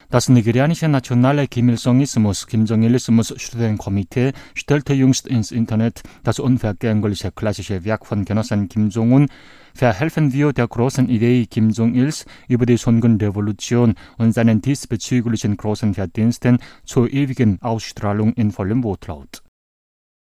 Das nigerianische nationale Kim-Il-Songismus-Kim-Jong-Ilismus-Studienkomitee stellte jüngst ins Internet das unvergängliche klassische Werk von Genossen Kim Jong-un Verhelfen wir der großen Idee Kim Jong-ils über die Songun-Revolution und seinen diesbezüglichen großen Verdiensten zur ewigen Ausstrahlung in vollem Wortlaut.